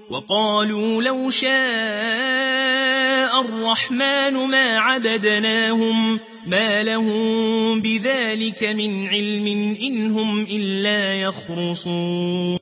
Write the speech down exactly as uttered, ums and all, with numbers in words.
وقالوا لو شاء الرحمن ما عبدناهم ما لهم بذلك من علم إن هم إلا يخرصون